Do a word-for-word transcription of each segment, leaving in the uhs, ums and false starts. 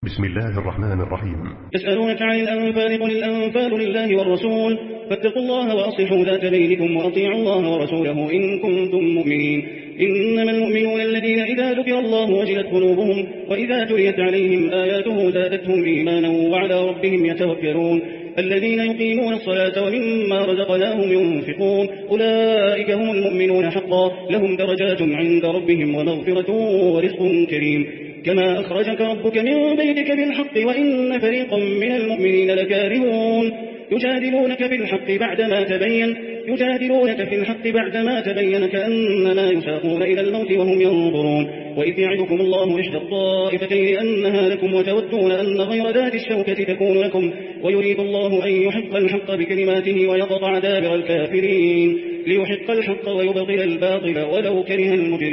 بسم الله الرحمن الرحيم. يسألونك عن الأنفال قل الأنفال لله والرسول فاتقوا الله وأصلحوا ذات بينكم وأطيعوا الله ورسوله إن كنتم مؤمنين. إنما المؤمنون الذين إذا ذكر الله وجلت قلوبهم وإذا تليت عليهم آياته زادتهم إيمانا وعلى ربهم يتوكلون. الذين يقيمون الصلاة ومما رزقناهم ينفقون أولئك هم المؤمنون حقا لهم درجات عند ربهم ومغفرة ورزق كريم. كما أخرجك ربك من بيتك بالحق وإن فريقا من المؤمنين لكارهون يجادلونك في الحق بعدما تبين يجادلونك في الحق بعدما تبين كأنما يساقون إلى الموت وهم ينظرون. وإذ يعدكم الله إحدى الطائفتين أنها لكم وتودون أن غير ذات الشوكة تكون لكم ويريد الله أن يحق الحق بكلماته ويقطع دابر الكافرين ليحق الحق ويبطل الباطل ولو كره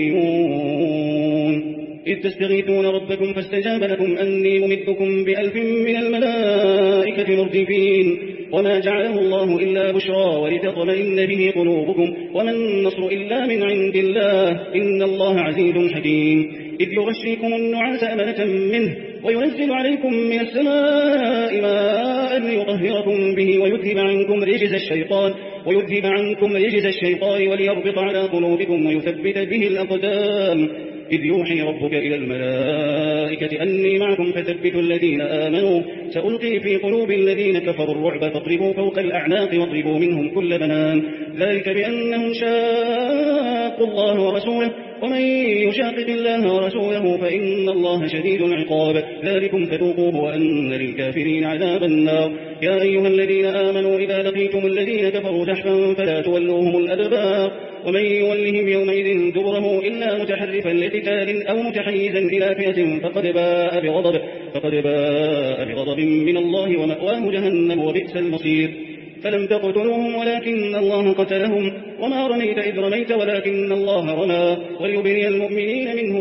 المجرمون. إذ تستغيثون ربكم فاستجاب لكم أني ممدكم بألف من الملائكة مردفين وما جعله الله إلا بشرى ولتطمئن به قلوبكم وما النصر إلا من عند الله إن الله عزيز حكيم. إذ يغشيكم النعاس أمنة منه وينزل عليكم من السماء ماء ليطهركم به ويذهب عنكم رجز الشيطان ويذهب عنكم رجز الشيطان وليربط على قلوبكم ويثبت به الأقدام. إذ يوحي ربك إلى الملائكة أني معكم فثبتوا الذين آمنوا سألقي في قلوب الذين كفروا الرعب فاضربوا فوق الأعناق واضربوا منهم كل بنان ذلك بأنهم شاقوا الله ورسوله ومن يشاقق الله ورسوله فإن الله شديد العقاب ذلكم فذوقوه وأن للكافرين عذاب النار. يا أيها الذين آمنوا إذا لقيتم الذين كفروا زحفا فلا تولوهم الأدبار ومن يولهم يومئذ دبره إلا متحرفا لقتال أو متحيزا إلى فئة فقد باء بغضب فقد باء بغضب من الله ومأواه جهنم وبئس المصير. فلم تقتلوهم ولكن الله قتلهم وما رميت إذ رميت ولكن الله رمى وليبري المؤمنين منه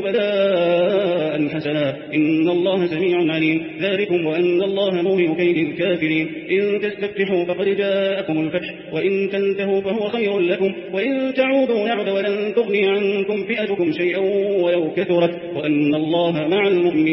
بلاء حسنا إن الله سميع عليم. ذلكم وأن الله موهن كيد الكافرين. إن تستفتحوا فقد جاءكم الفتح وإن تنتهوا فهو خير لكم وإن تعودوا نعد ولن تغني عنكم فئتكم شيئا ولو كثرت وأن الله مع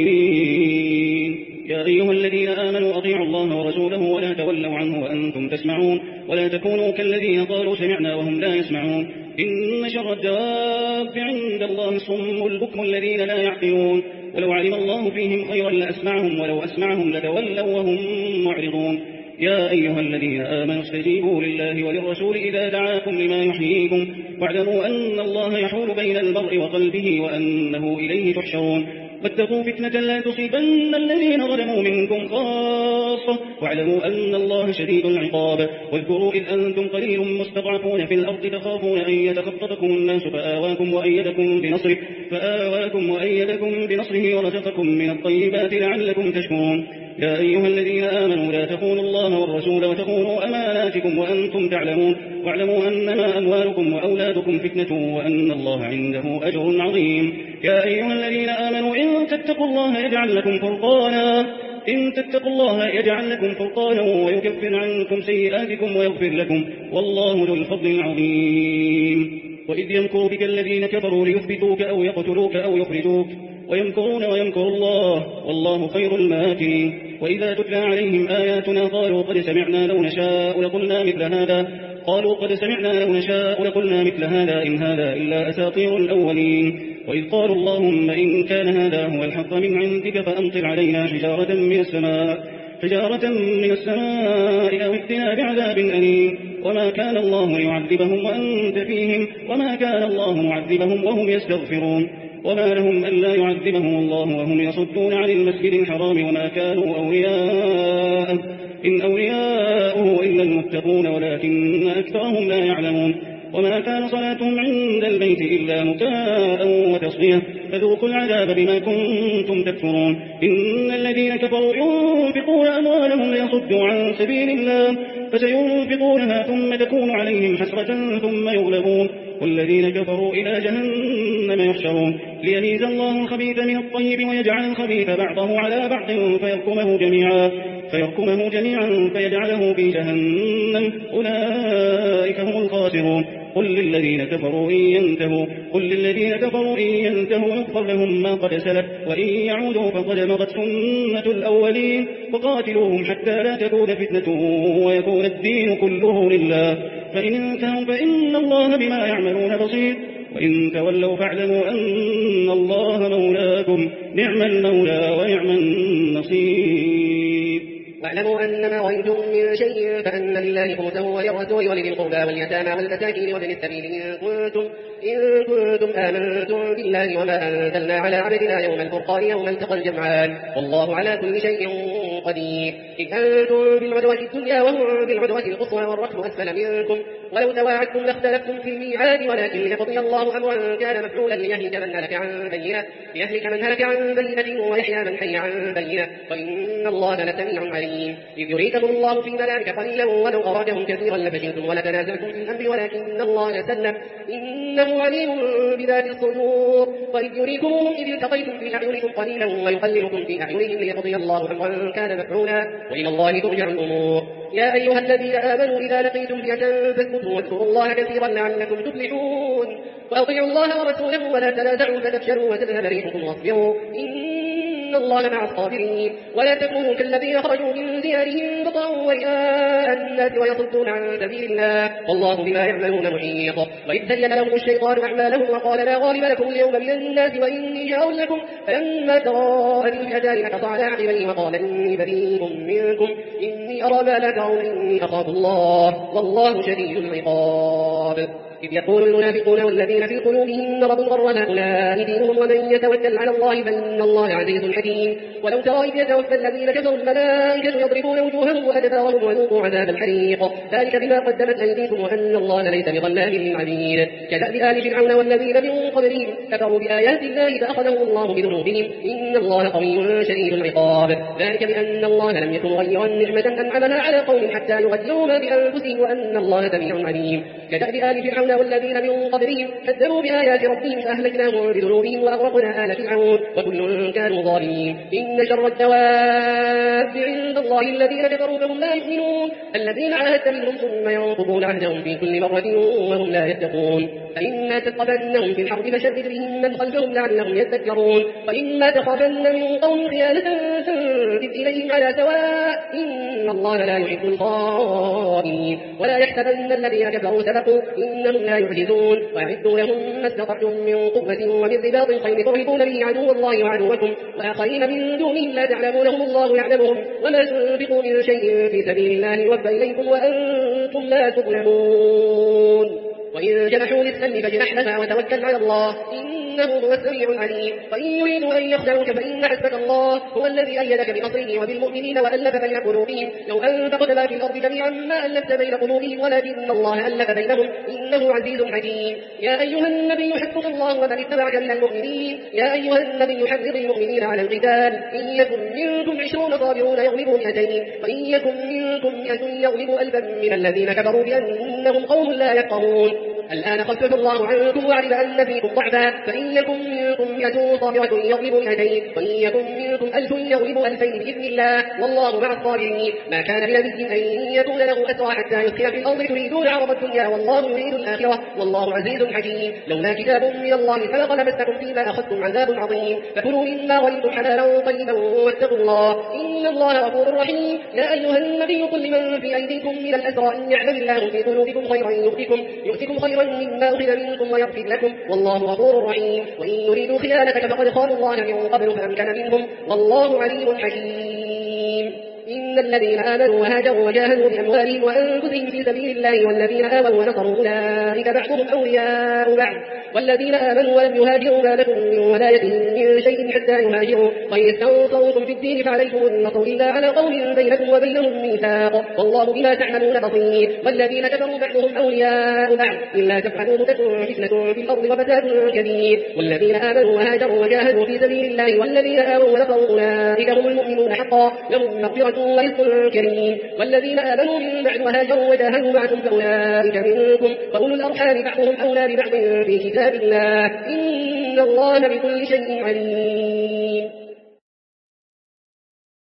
المؤمنين. يا أيها الذين آمنوا أطيعوا الله ورسوله ولا تولوا عنه وأنتم تسمعون ولا تكونوا كالذين قالوا سمعنا وهم لا يسمعون. إن شر الدواب عند الله الصم البكم الذين لا يعقلون ولو علم الله فيهم خيرا لأسمعهم ولو أسمعهم لتولوا وهم معرضون. يا أيها الذين آمنوا استجيبوا لله وللرسول إذا دعاكم لما يحييكم واعلموا أن الله يحول بين المرء وقلبه وأنه إليه تحشرون. واتقوا فتنة لا تصيبن الذين ظلموا منكم خاصة واعلموا أن الله شديد العقاب. واذكروا إذ أنتم قليل مستضعفون في الأرض تخافون أن يتخطفكم الناس فآواكم وأيدكم بنصره, فآواكم وأيدكم بنصره ورزقكم من الطيبات لعلكم تشكرون. يا أيها الذين آمنوا لا تخونوا الله والرسول وتخونوا أماناتكم وأنتم تعلمون واعلموا أنما أموالكم وأولادكم فتنة وأن الله عنده أجر عظيم. يا أيها الذين آمنوا إن تتقوا الله يجعل لكم فرقانا إن تتقوا الله يجعل لكم فرقانا ويكفر عنكم سيئاتكم ويغفر لكم والله ذو الفضل العظيم. وإذ يمكر بك الذين كفروا ليثبتوك أو يقتلوك أو يخرجوك ويمكرون ويمكر الله والله خير الماكرين. وإذا تتلى عليهم آياتنا قالوا قد سمعنا لو نشاء لقلنا مثل هذا قالوا قد سمعنا لو نشاء لقلنا مثل هذا إن هذا إلا أساطير الأولين. وإذ قالوا اللهم إن كان هذا هو الحق من عندك فأمطر علينا حجارة من السماء حجارة من السماء أو ائتنا بعذاب أليم. وما كان الله ليعذبهم وأنت فيهم وما كان الله معذبهم وهم يستغفرون. وما لهم ألا يعذبهم الله وهم يصدون عن المسجد الحرام وما كانوا أولياءه إن أولياؤه إلا المتقون ولكن أكثرهم لا يعلمون. وما كان صلاتهم عند البيت إلا مكاء وتصدية فذوقوا العذاب بما كنتم تكفرون. إن الذين كفروا ينفقون أموالهم ليصدوا عن سبيل الله فسينفقونها ثم تكون عليهم حسرة ثم يغلبون والذين كفروا إلى جهنم يحشرون ليميز الله الخبيث من الطيب ويجعل الخبيث بعضه على بعض فيركمه جميعا فيركمه جميعا فيجعله في جهنم أولئك هم الخاسرون. قل للذين كفروا إن ينتهوا قل للذين كفروا إن ينتهوا يغفر لهم ما قد سلف وإن يعودوا فقد مضت سنة الأولين وقاتلوهم حتى لا تكون فتنة ويكون الدين كله لله فإن انتهوا فإن الله بما يعملون بصير وإن تولوا فاعلموا أن الله مولاكم نعم المولى ونعم النصير. واعلموا أنما غنمتم من شيء فأن لله خمسه وللرسول ولذي القربى واليتامى والمساكين وابن السبيل إن كنتم إن كنتم آمنتم بالله وما أنزلنا على عبدنا يوم الفرقان يوم التقى الجمعان والله على كل شيء قدير. إذ أنتم بالعدوة الدنيا وهم بالعدوة القصوى والركب أسفل منكم ولو تواعدتم لاختلفتم في الميعاد ولكن ليقضي الله أمرا كان مفعولا ليهلك من هلك عن بينة ليهلك من هلك عن بينة ويحيى من حي عن بينة وإن الله لسميع عليم. إذ يريكم الله في منامك قليلا ولو أرادهم كثيرا لفشلتم ولتنازعتم في الأمر ولكن الله سلم إنه عليم بذات الصدور. وإذ يريكمهم إذ التقيتم في أعينكم قليلا ويقللكم في أعينهم ليقضي الله أمرا كان مفعولا وإلى الله ترجع الأمور. يا أيها الذين آمنوا إذا لقيتم فئة فاثبتوا واذكروا الله كثيرا لعلكم تفلحون وأطيعوا الله ورسوله ولا تنازعوا فتفشلوا وتذهب ريحكم واصبروا إن الله مع الصابرين. ولا تكونوا كالذين خرجوا من ديارهم بطرا ورئاء الناس ويصدون عن سبيل الله والله بما يعملون محيط. وإذ زين لهم الشيطان أعمالهم وقال لا غالب لكم اليوم من الناس وإني جار لكم فلما تراءت الفئتان نكص على عقبيه وقال إني بريء منكم إني أرى ما لا ترون إني أخاف الله والله شديد العقاب. إذ يقول المنافقون والذين في قلوبهم مرض غر هؤلاء دينهم ومن يتوكل على الله فإن الله عزيز حكيم. ولو ترى إذ يتوفى الذين كفروا الملائكة يضربون وجوههم وأدبارهم وذوقوا عذاب الحريق ذلك بما قدمت أيديكم وأن الله ليس بظلام للعبيد. كدأب آل فرعون والذين من قبلهم كفروا بآيات الله فأخذهم الله بذنوبهم إن الله قوي شديد العقاب. ذلك بأن الله لم يكن غيرا نعمة أنعمها على قوم حتى يغيروا ما بأنفسهم وأن الله سميع عليم. كدأب آل فرعون والذين من قبلهم كذبوا بآيات ربهم فأهلكناهم بذنوبهم وأغرقنا آل فرعون وكل كانوا ظالمين. إن شر الدواب عند الله الذين كفروا فهم لا يؤمنون الذين عاهدت منهم ثم ينقضون عهدهم في كل مرة وهم لا يتقون. فإما تثقفنهم في الحرب فشدد بهم من خلفهم لعلهم يذكرون وإما تخافن من قوم خيانة فانبذ إليهم على سواء إن الله لا يحب الخائنين. ولا يحسبن الذين كفروا سبقوا إنهم لا يعجزون وأعدوا لهم ما استطعتم من قوة ومن رباط الخيل ترهبون به عدو الله وعدوكم وآخرين من دونهم لا تعلمونهم الله يعلمهم وما تنفقوا من شيء في سبيل الله يوفى إليكم وأنتم لا تظلمون. وإن جنحوا للسلم فاجنح لها وتوكل على الله إنه هو السميع العليم. وإن يريدوا أن يخدعوك فإن حسبك الله هو الذي أيدك بنصره وبالمؤمنين وألف بين قلوبهم لو أنفقت ما في الأرض جميعا ما ألفت بين قلوبهم ولكن الله ألف بينهم إنه عزيز حكيم. يا أيها النبي حسبك الله ومن اتبعك من المؤمنين يا أيها النبي حذر المؤمنين على القتال إن يكن منكم عشرون صابرون يغلبوا مئتين وإن يكن منكم مئة يغلبوا ألفا من الذين كفروا بأنهم قوم لا يفقهون. الآن خفف الله عنكم وعلم أن فيكم ضعفا فإن يكن منكم مئة صابرة يغلبوا مئتين وإن يكن منكم ألف يغلبوا ألفين بإذن الله والله مع الصابرين. ما كان لنبي أن يكون له أسرى حتى يسخن في الأرض تريدون عرض الدنيا والله يريد الآخرة والله عزيز حكيم. لولا كتاب من الله سبق لمسكم فيما أخذتم عذاب عظيم فكلوا مما غنمتم حلالا طيبا واتقوا الله إن الله غفور رحيم. يا أيها النبي قل لمن في أيديكم من الأسرى إن يعلم الله في قلوبكم خيرا يؤتكم يؤتكم خيرا مما أخذ منكم ويغفر لكم والله غفور رحيم. وإن يريدوا خيانتك فقد خانوا الله من قبل فأمكن منهم والله عليم حكيم. إن الذين آمنوا وهاجروا وجاهدوا بأموالهم وأنفسهم في سبيل الله والذين آمنوا ونصروا أولئك بعضهم أولياء بعض والذين آمنوا ولم يهاجروا ما لكم من ولايتهم من شيء حتى يهاجروا وإن استنصروكم في الدين فعليكم النصر إلا على قوم بينكم وبينهم ميثاق والله بما تعملون بصير. والذين كفروا بعضهم أولياء بعض إلا تفعلوا تكن فتنة في الأرض وفساد كبير. والذين آمنوا وهاجروا وجاهدوا في سبيل الله والذين آمنوا ونصروا أولئك هم المؤمنون حقا لهم مغفرة ورزق كريم. والذين آمنوا من بعد وهاجروا وجاهدوا معكم فأولئك منكم وأولو الأرحام بعضهم أولى ببعض في كتاب الله إن الله بكل شيء عليم.